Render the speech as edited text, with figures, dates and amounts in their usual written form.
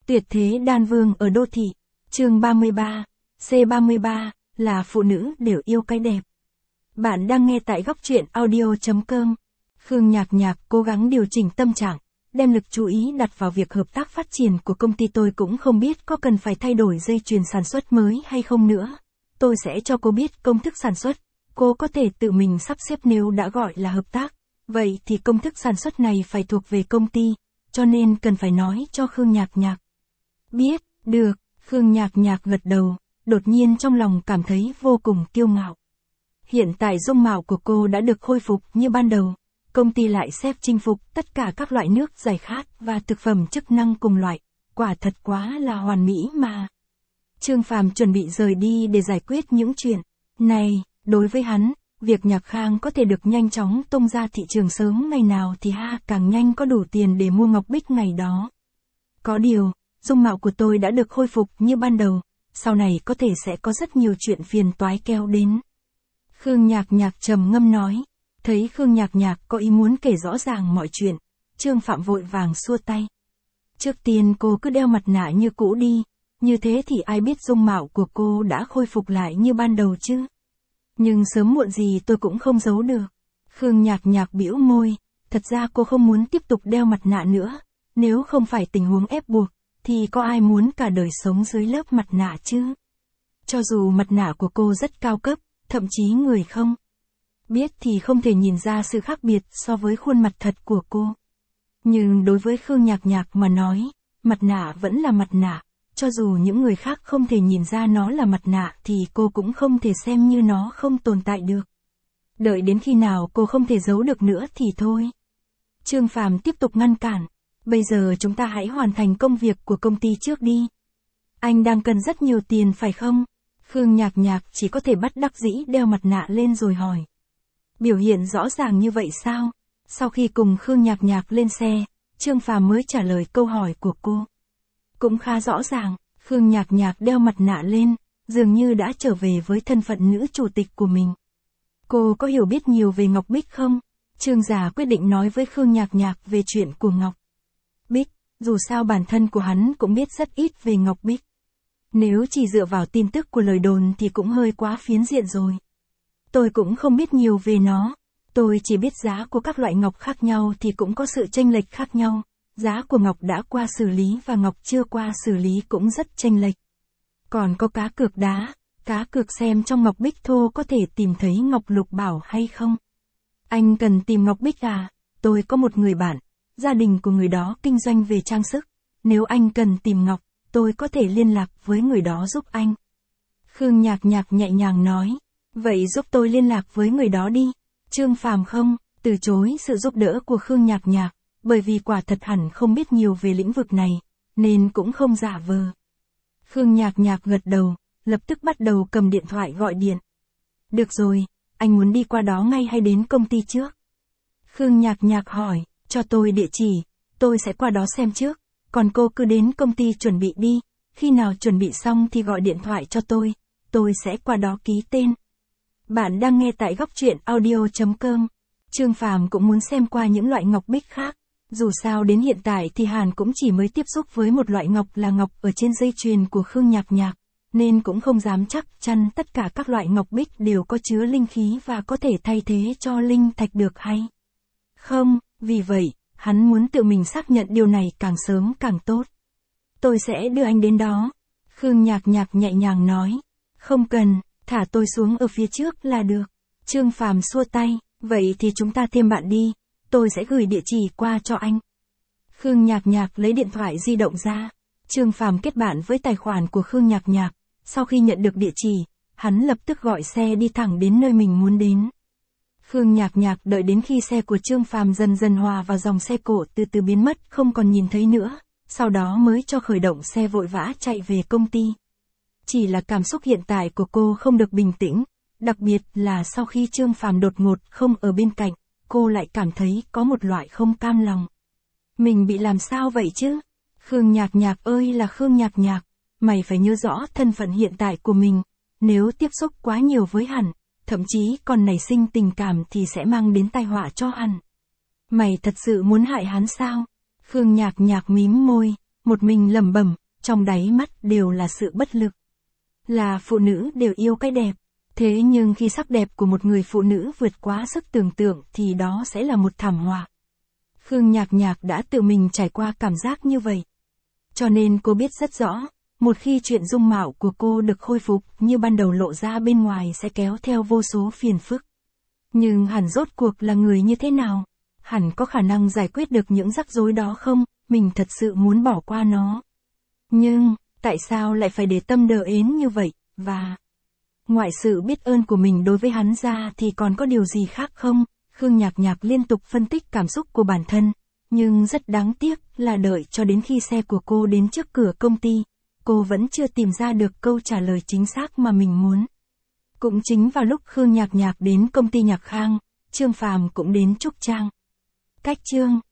Tuyệt thế đan vương ở đô thị. Chương 33. C33 là phụ nữ đều yêu cái đẹp. Bạn đang nghe tại góc truyện audio.com. Khương Nhạc Nhạc cố gắng điều chỉnh tâm trạng, đem lực chú ý đặt vào việc hợp tác phát triển của công ty. Tôi cũng không biết có cần phải thay đổi dây chuyền sản xuất mới hay không nữa. Tôi sẽ cho cô biết công thức sản xuất, cô có thể tự mình sắp xếp. Nếu đã gọi là hợp tác, vậy thì công thức sản xuất này phải thuộc về công ty, cho nên cần phải nói cho Khương Nhạc Nhạc. Biết, được, Khương Nhạc Nhạc gật đầu, đột nhiên trong lòng cảm thấy vô cùng kiêu ngạo. Hiện tại dung mạo của cô đã được khôi phục như ban đầu, công ty lại xếp chinh phục tất cả các loại nước giải khát và thực phẩm chức năng cùng loại, quả thật quá là hoàn mỹ mà. Trương Phàm chuẩn bị rời đi để giải quyết những chuyện này, đối với hắn, việc Nhạc Khang có thể được nhanh chóng tung ra thị trường sớm ngày nào thì càng nhanh có đủ tiền để mua ngọc bích ngày đó. Có điều, dung mạo của tôi đã được khôi phục như ban đầu, sau này có thể sẽ có rất nhiều chuyện phiền toái kéo đến. Khương Nhạc Nhạc trầm ngâm nói, thấy Khương Nhạc Nhạc có ý muốn kể rõ ràng mọi chuyện, Trương Phạm vội vàng xua tay. Trước tiên cô cứ đeo mặt nạ như cũ đi, như thế thì ai biết dung mạo của cô đã khôi phục lại như ban đầu chứ. Nhưng sớm muộn gì tôi cũng không giấu được. Khương Nhạc Nhạc bĩu môi, thật ra cô không muốn tiếp tục đeo mặt nạ nữa, nếu không phải tình huống ép buộc, thì có ai muốn cả đời sống dưới lớp mặt nạ chứ? Cho dù mặt nạ của cô rất cao cấp, thậm chí người không biết thì không thể nhìn ra sự khác biệt so với khuôn mặt thật của cô. Nhưng đối với Khương Nhạc Nhạc mà nói, mặt nạ vẫn là mặt nạ, cho dù những người khác không thể nhìn ra nó là mặt nạ thì cô cũng không thể xem như nó không tồn tại được. Đợi đến khi nào cô không thể giấu được nữa thì thôi. Trương Phàm tiếp tục ngăn cản. Bây giờ chúng ta hãy hoàn thành công việc của công ty trước đi. Anh đang cần rất nhiều tiền phải không? Khương Nhạc Nhạc chỉ có thể bất đắc dĩ đeo mặt nạ lên rồi hỏi. Biểu hiện rõ ràng như vậy sao? Sau khi cùng Khương Nhạc Nhạc lên xe, Trương Phàm mới trả lời câu hỏi của cô. Cũng khá rõ ràng, Khương Nhạc Nhạc đeo mặt nạ lên, dường như đã trở về với thân phận nữ chủ tịch của mình. Cô có hiểu biết nhiều về Ngọc Bích không? Trương Già quyết định nói với Khương Nhạc Nhạc về chuyện của Ngọc Bích, dù sao bản thân của hắn cũng biết rất ít về Ngọc Bích. Nếu chỉ dựa vào tin tức của lời đồn thì cũng hơi quá phiến diện rồi. Tôi cũng không biết nhiều về nó, tôi chỉ biết giá của các loại ngọc khác nhau thì cũng có sự chênh lệch khác nhau. Giá của ngọc đã qua xử lý và ngọc chưa qua xử lý cũng rất chênh lệch. Còn có cá cược đá, cá cược xem trong ngọc bích thô có thể tìm thấy ngọc lục bảo hay không. Anh cần tìm ngọc bích à? Tôi có một người bạn, gia đình của người đó kinh doanh về trang sức. Nếu anh cần tìm ngọc, tôi có thể liên lạc với người đó giúp anh. Khương Nhạc Nhạc nhẹ nhàng nói, vậy giúp tôi liên lạc với người đó đi. Trương Phàm không từ chối sự giúp đỡ của Khương Nhạc Nhạc, bởi vì quả thật hẳn không biết nhiều về lĩnh vực này, nên cũng không giả vờ. Khương Nhạc Nhạc gật đầu, lập tức bắt đầu cầm điện thoại gọi điện. Được rồi, anh muốn đi qua đó ngay hay đến công ty trước? Khương Nhạc Nhạc hỏi, cho tôi địa chỉ, tôi sẽ qua đó xem trước, còn cô cứ đến công ty chuẩn bị đi, khi nào chuẩn bị xong thì gọi điện thoại cho tôi sẽ qua đó ký tên. Bạn đang nghe tại góc truyện audio.com. Trương Phàm cũng muốn xem qua những loại ngọc bích khác. Dù sao đến hiện tại thì Hàn cũng chỉ mới tiếp xúc với một loại ngọc là ngọc ở trên dây chuyền của Khương Nhạc Nhạc, nên cũng không dám chắc chắn tất cả các loại ngọc bích đều có chứa linh khí và có thể thay thế cho linh thạch được hay không, vì vậy, hắn muốn tự mình xác nhận điều này càng sớm càng tốt. Tôi sẽ đưa anh đến đó. Khương Nhạc Nhạc nhẹ nhàng nói. Không cần, thả tôi xuống ở phía trước là được. Trương Phàm xua tay, vậy thì chúng ta thêm bạn đi, tôi sẽ gửi địa chỉ qua cho anh. Khương Nhạc Nhạc lấy điện thoại di động ra. Trương Phàm kết bạn với tài khoản của Khương Nhạc Nhạc, sau khi nhận được địa chỉ, hắn lập tức gọi xe đi thẳng đến nơi mình muốn đến. Khương Nhạc Nhạc đợi đến khi xe của Trương Phàm dần dần hòa vào dòng xe cộ từ từ biến mất không còn nhìn thấy nữa, sau đó mới cho khởi động xe vội vã chạy về công ty. Chỉ là cảm xúc hiện tại của cô không được bình tĩnh, đặc biệt là sau khi Trương Phàm đột ngột không ở bên cạnh, cô lại cảm thấy có một loại không cam lòng. Mình bị làm sao vậy chứ? Khương Nhạc Nhạc ơi là Khương Nhạc Nhạc, mày phải nhớ rõ thân phận hiện tại của mình, nếu tiếp xúc quá nhiều với hắn, thậm chí còn nảy sinh tình cảm thì sẽ mang đến tai họa cho hắn. Mày thật sự muốn hại hắn sao? Khương Nhạc Nhạc mím môi, một mình lẩm bẩm, trong đáy mắt đều là sự bất lực. Là phụ nữ đều yêu cái đẹp. Thế nhưng khi sắc đẹp của một người phụ nữ vượt quá sức tưởng tượng thì đó sẽ là một thảm họa. Khương Nhạc Nhạc đã tự mình trải qua cảm giác như vậy. Cho nên cô biết rất rõ, một khi chuyện dung mạo của cô được khôi phục như ban đầu lộ ra bên ngoài sẽ kéo theo vô số phiền phức. Nhưng hẳn rốt cuộc là người như thế nào? Hẳn có khả năng giải quyết được những rắc rối đó không? Mình thật sự muốn bỏ qua nó. Nhưng, tại sao lại phải để tâm đờ ến như vậy? Và ngoại sự biết ơn của mình đối với hắn ra thì còn có điều gì khác không? Khương Nhạc Nhạc liên tục phân tích cảm xúc của bản thân. Nhưng rất đáng tiếc là đợi cho đến khi xe của cô đến trước cửa công ty, cô vẫn chưa tìm ra được câu trả lời chính xác mà mình muốn. Cũng chính vào lúc Khương Nhạc Nhạc đến công ty Nhạc Khang, Trương Phàm cũng đến Trúc Trang. Cách Trương